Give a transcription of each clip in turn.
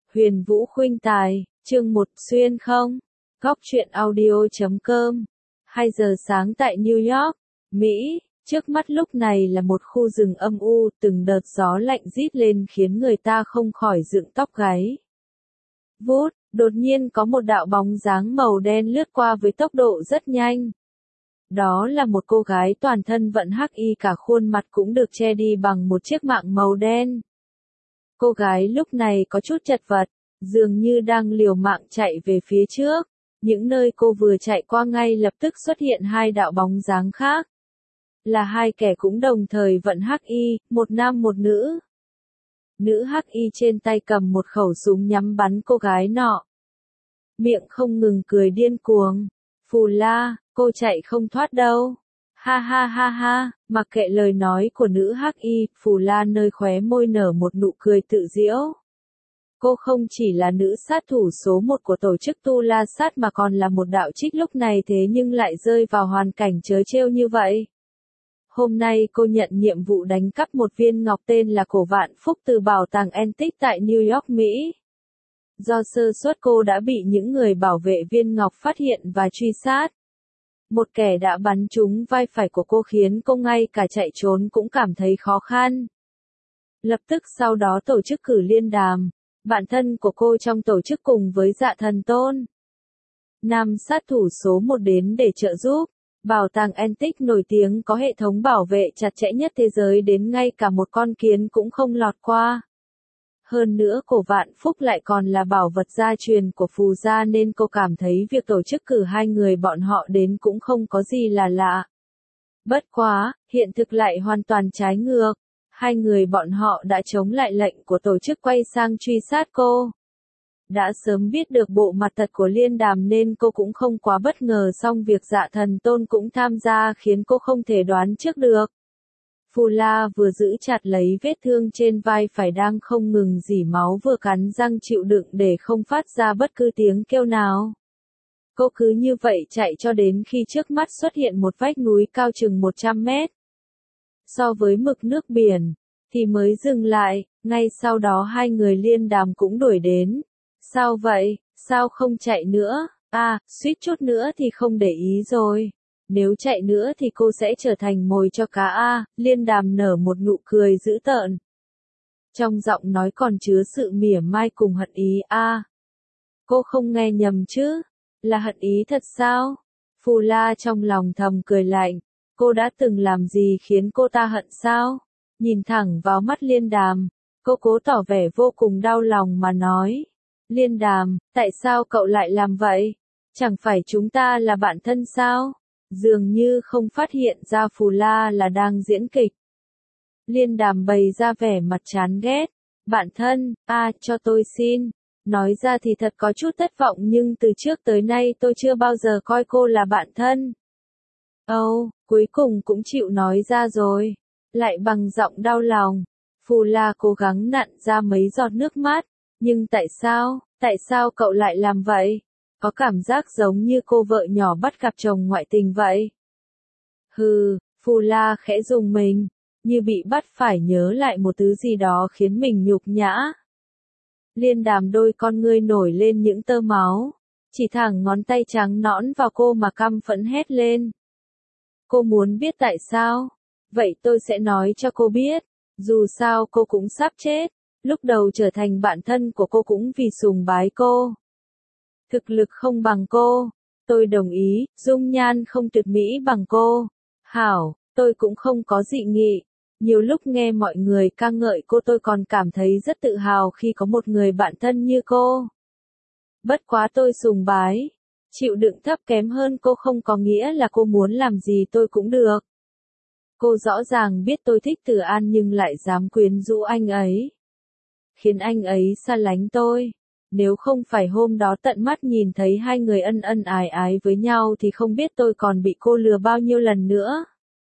Huyền Vũ Khuynh Tài, chương 1 xuyên không? Góc truyện audio.com 2 giờ sáng tại New York, Mỹ, trước mắt lúc này là một khu rừng âm u, từng đợt gió lạnh rít lên khiến người ta không khỏi dựng tóc gáy. Vút, đột nhiên có một đạo bóng dáng màu đen lướt qua với tốc độ rất nhanh. Đó là một cô gái toàn thân vận hắc y, cả khuôn mặt cũng được che đi bằng một chiếc mạng màu đen. Cô gái lúc này có chút chật vật, dường như đang liều mạng chạy về phía trước. Những nơi cô vừa chạy qua ngay lập tức xuất hiện hai đạo bóng dáng khác. Là hai kẻ cũng đồng thời vận hắc y, một nam một nữ. Nữ hắc y trên tay cầm một khẩu súng nhắm bắn cô gái nọ. Miệng không ngừng cười điên cuồng. Phù La, cô chạy không thoát đâu. Ha ha ha ha, mặc kệ lời nói của nữ hắc y, Phù La nơi khóe môi nở một nụ cười tự giễu. Cô không chỉ là nữ sát thủ số 1 của tổ chức Tu La Sát mà còn là một đạo trích lúc này, thế nhưng lại rơi vào hoàn cảnh trớ trêu như vậy. Hôm nay cô nhận nhiệm vụ đánh cắp một viên ngọc tên là Cổ Vạn Phúc từ bảo tàng Antique tại New York, Mỹ. Do sơ suất cô đã bị những người bảo vệ viên ngọc phát hiện và truy sát. Một kẻ đã bắn trúng vai phải của cô khiến cô ngay cả chạy trốn cũng cảm thấy khó khăn. Lập tức sau đó tổ chức cử liên đàm. Bạn thân của cô trong tổ chức cùng với Dạ Thần Tôn, nam sát thủ số 1 đến để trợ giúp. Bảo tàng Antique nổi tiếng có hệ thống bảo vệ chặt chẽ nhất thế giới, đến ngay cả một con kiến cũng không lọt qua. Hơn nữa Cổ Vạn Phúc lại còn là bảo vật gia truyền của Phù gia, nên cô cảm thấy việc tổ chức cử hai người bọn họ đến cũng không có gì là lạ. Bất quá, hiện thực lại hoàn toàn trái ngược. Hai người bọn họ đã chống lại lệnh của tổ chức quay sang truy sát cô. Đã sớm biết được bộ mặt thật của liên đàm nên cô cũng không quá bất ngờ, song việc Dạ Thần Tôn cũng tham gia khiến cô không thể đoán trước được. Phù La vừa giữ chặt lấy vết thương trên vai phải đang không ngừng rỉ máu, vừa cắn răng chịu đựng để không phát ra bất cứ tiếng kêu nào. Cô cứ như vậy chạy cho đến khi trước mắt xuất hiện một vách núi cao chừng 100 mét. So với mực nước biển, thì mới dừng lại, ngay sau đó hai người liên đàm cũng đuổi đến. Sao vậy, sao không chạy nữa, suýt chút nữa thì không để ý rồi. Nếu chạy nữa thì cô sẽ trở thành mồi cho cá liên đàm nở một nụ cười dữ tợn. Trong giọng nói còn chứa sự mỉa mai cùng hận ý Cô không nghe nhầm chứ, là hận ý thật sao? Phù La trong lòng thầm cười lạnh. Cô đã từng làm gì khiến cô ta hận sao? Nhìn thẳng vào mắt liên đàm, cô cố tỏ vẻ vô cùng đau lòng mà nói. Liên đàm, tại sao cậu lại làm vậy? Chẳng phải chúng ta là bạn thân sao? Dường như không phát hiện ra Phù La là đang diễn kịch. Liên đàm bày ra vẻ mặt chán ghét. Bạn thân, cho tôi xin. Nói ra thì thật có chút thất vọng, nhưng từ trước tới nay tôi chưa bao giờ coi cô là bạn thân. Cuối cùng cũng chịu nói ra rồi. Lại bằng giọng đau lòng. Phù La cố gắng nặn ra mấy giọt nước mắt. Nhưng tại sao cậu lại làm vậy? Có cảm giác giống như cô vợ nhỏ bắt gặp chồng ngoại tình vậy. Phù La khẽ rùng mình, như bị bắt phải nhớ lại một thứ gì đó khiến mình nhục nhã. Liên đàm đôi con ngươi nổi lên những tơ máu, chỉ thẳng ngón tay trắng nõn vào cô mà căm phẫn hét lên. Cô muốn biết tại sao? Vậy tôi sẽ nói cho cô biết. Dù sao cô cũng sắp chết. Lúc đầu trở thành bạn thân của cô cũng vì sùng bái cô. Thực lực không bằng cô. Tôi đồng ý, dung nhan không tuyệt mỹ bằng cô. Hảo, tôi cũng không có dị nghị. Nhiều lúc nghe mọi người ca ngợi cô tôi còn cảm thấy rất tự hào khi có một người bạn thân như cô. Bất quá tôi sùng bái. Chịu đựng thấp kém hơn cô không có nghĩa là cô muốn làm gì tôi cũng được. Cô rõ ràng biết tôi thích Từ An nhưng lại dám quyến rũ anh ấy. Khiến anh ấy xa lánh tôi. Nếu không phải hôm đó tận mắt nhìn thấy hai người ân ân ái ái với nhau thì không biết tôi còn bị cô lừa bao nhiêu lần nữa.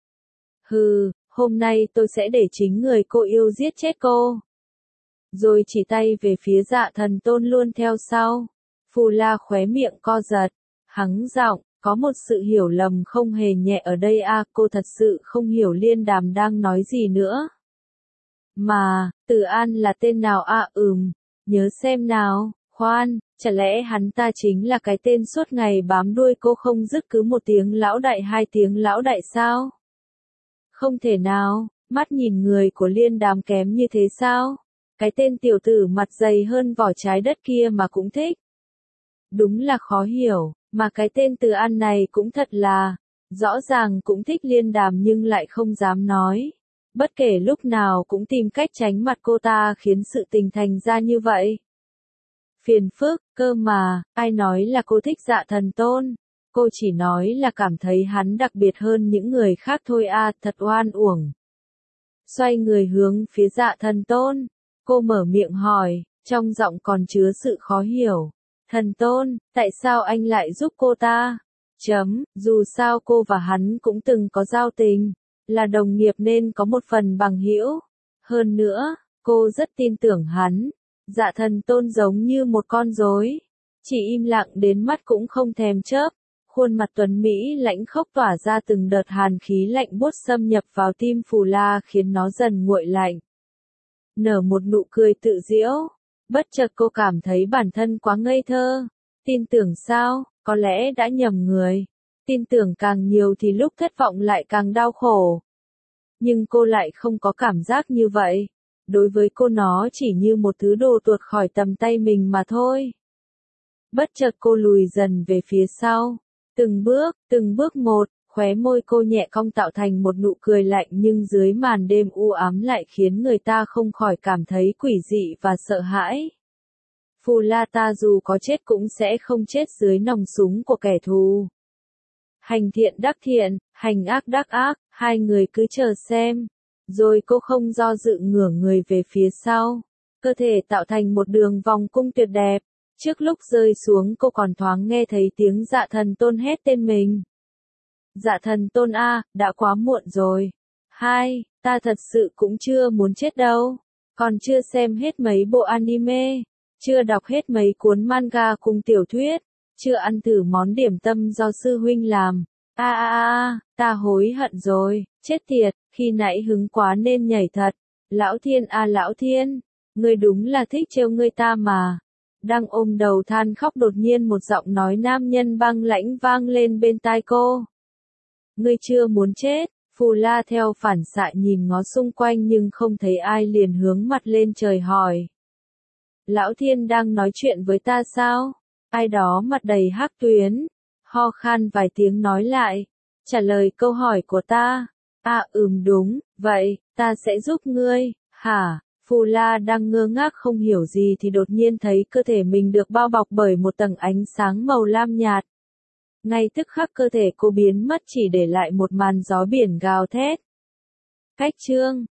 Hôm nay tôi sẽ để chính người cô yêu giết chết cô. Rồi chỉ tay về phía Dạ Thần Tôn luôn theo sau. Phù La khóe miệng co giật, hắng giọng, có một sự hiểu lầm không hề nhẹ ở đây cô thật sự không hiểu liên đàm đang nói gì nữa. Mà, Từ An là tên nào Nhớ xem nào, khoan, chả lẽ hắn ta chính là cái tên suốt ngày bám đuôi cô không dứt cứ một tiếng lão đại hai tiếng lão đại sao? Không thể nào, mắt nhìn người của Liên Đàm kém như thế sao? Cái tên tiểu tử mặt dày hơn vỏ trái đất kia mà cũng thích. Đúng là khó hiểu, mà cái tên Từ An này cũng thật là, rõ ràng cũng thích Liên Đàm nhưng lại không dám nói. Bất kể lúc nào cũng tìm cách tránh mặt cô ta khiến sự tình thành ra như vậy. Phiền phức, cơ mà, ai nói là cô thích Dạ Thần Tôn? Cô chỉ nói là cảm thấy hắn đặc biệt hơn những người khác thôi à, thật oan uổng. Xoay người hướng phía Dạ Thần Tôn, cô mở miệng hỏi, trong giọng còn chứa sự khó hiểu. Thần Tôn, tại sao anh lại giúp cô ta? Dù sao cô và hắn cũng từng có giao tình, là đồng nghiệp nên có một phần bằng hữu. Hơn nữa, cô rất tin tưởng hắn. Dạ Thần Tôn giống như một con rối, chỉ im lặng đến mắt cũng không thèm chớp. Khuôn mặt tuấn Mỹ lãnh khốc tỏa ra từng đợt hàn khí lạnh buốt xâm nhập vào tim Phù La khiến nó dần nguội lạnh. Nở một nụ cười tự giễu, bất chợt cô cảm thấy bản thân quá ngây thơ. Tin tưởng sao, có lẽ đã nhầm người. Tin tưởng càng nhiều thì lúc thất vọng lại càng đau khổ. Nhưng cô lại không có cảm giác như vậy. Đối với cô nó chỉ như một thứ đồ tuột khỏi tầm tay mình mà thôi. Bất chợt cô lùi dần về phía sau. Từng bước một, khóe môi cô nhẹ cong tạo thành một nụ cười lạnh nhưng dưới màn đêm u ám lại khiến người ta không khỏi cảm thấy quỷ dị và sợ hãi. Phù La ta dù có chết cũng sẽ không chết dưới nòng súng của kẻ thù. Hành thiện đắc thiện, hành ác đắc ác, hai người cứ chờ xem. Rồi cô không do dự ngửa người về phía sau. Cơ thể tạo thành một đường vòng cung tuyệt đẹp. Trước lúc rơi xuống cô còn thoáng nghe thấy tiếng Dạ Thần Tôn hét tên mình. Dạ Thần Tôn a, đã quá muộn rồi. Ta thật sự cũng chưa muốn chết đâu. Còn chưa xem hết mấy bộ anime. Chưa đọc hết mấy cuốn manga cùng tiểu thuyết. Chưa ăn thử món điểm tâm do sư huynh làm. Ta hối hận rồi, chết tiệt, khi nãy hứng quá nên nhảy thật. Lão Thiên Lão Thiên, ngươi đúng là thích trêu ngươi ta mà. Đang ôm đầu than khóc đột nhiên một giọng nói nam nhân băng lãnh vang lên bên tai cô. Ngươi chưa muốn chết, Phù La theo phản xạ nhìn ngó xung quanh nhưng không thấy ai liền hướng mặt lên trời hỏi. Lão Thiên đang nói chuyện với ta sao? Ai đó mặt đầy hắc tuyến, ho khan vài tiếng nói lại, trả lời câu hỏi của ta. Đúng, vậy, ta sẽ giúp ngươi, hả? Phù La đang ngơ ngác không hiểu gì thì đột nhiên thấy cơ thể mình được bao bọc bởi một tầng ánh sáng màu lam nhạt. Ngay tức khắc cơ thể cô biến mất chỉ để lại một màn gió biển gào thét. Cách chương